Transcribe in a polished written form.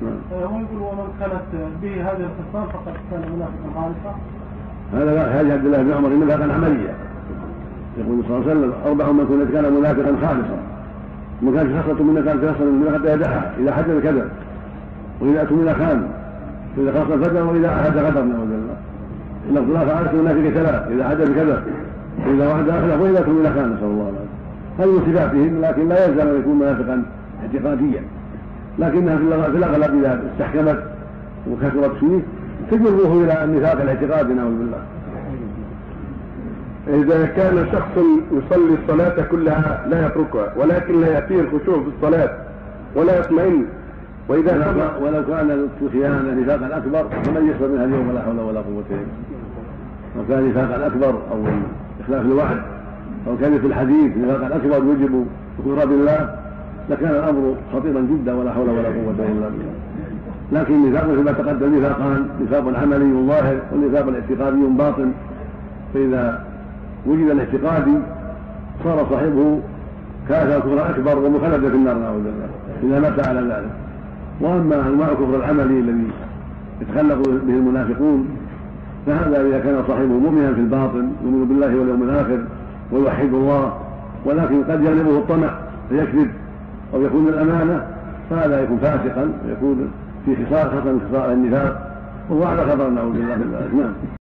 هم يقول ومن كانت به هذه الخصال فقد كان منافقا خالصا. هذا حديث عبد الله بن عمر نفاقا عمليا. يقول صلى الله عليه وسلم 4 من كان منافقا خالصا، وما كانت خصلة من كانت خصلة من حتى يدعها، إذا حدث كذب، وإذا أتمنى خان، وإذا خاص الفجر، وإذا أحد غدر، نعوذ بالله. إن الله فعلت المنافق 3: إذا حدث كذب، وإذا وعد أخلف، وإذا أتمنى خان، نسأل الله العافية. هذه من صفاتهم، لكن لا يلزم أن يكون منافقا اعتقاديا، لكنها في الأغلب إذا استحكمت وكثرت فيه تجره إلى النفاق الاعتقادي، نعوذ بالله. إذا كان شخص يصلي الصلاة كلها لا يتركها، ولكن لا يأتيه الخشوع في الصلاة ولا يطمئن، ولو كان الخيانة نفاقا أكبر فمن يصبر منها اليوم ولا حول ولا قوة إلا بالله. لو كان نفاقا أكبر أو إخلاف الوعد أو كان في الحديث نفاقا أكبر يوجب كفر بالله لكان الأمر خطيرا جدا ولا حول ولا قوة إلا بالله. لكن النفاق كما تقدم نفاقان: نفاق عملي ظاهر والنفاق الاعتقادي باطن. فإذا وجد الاعتقادي صار صاحبه كافر كفرا أكبر ومخلدا في النار، نعوذ بالله، إذا مات على ذلك. وأما أنواع الكفر العملي الذي يتخلق به المنافقون فهذا إذا كان صاحبه مؤمنا في الباطن يؤمن بالله واليوم الآخر ويوحد الله، ولكن قد يغلبه الطمع فيكذب أو يكون الأمانة، فهذا يكون فاسقا ويكون في خصال النفاق، وهو على خطر، نعوذ بالله. نعم.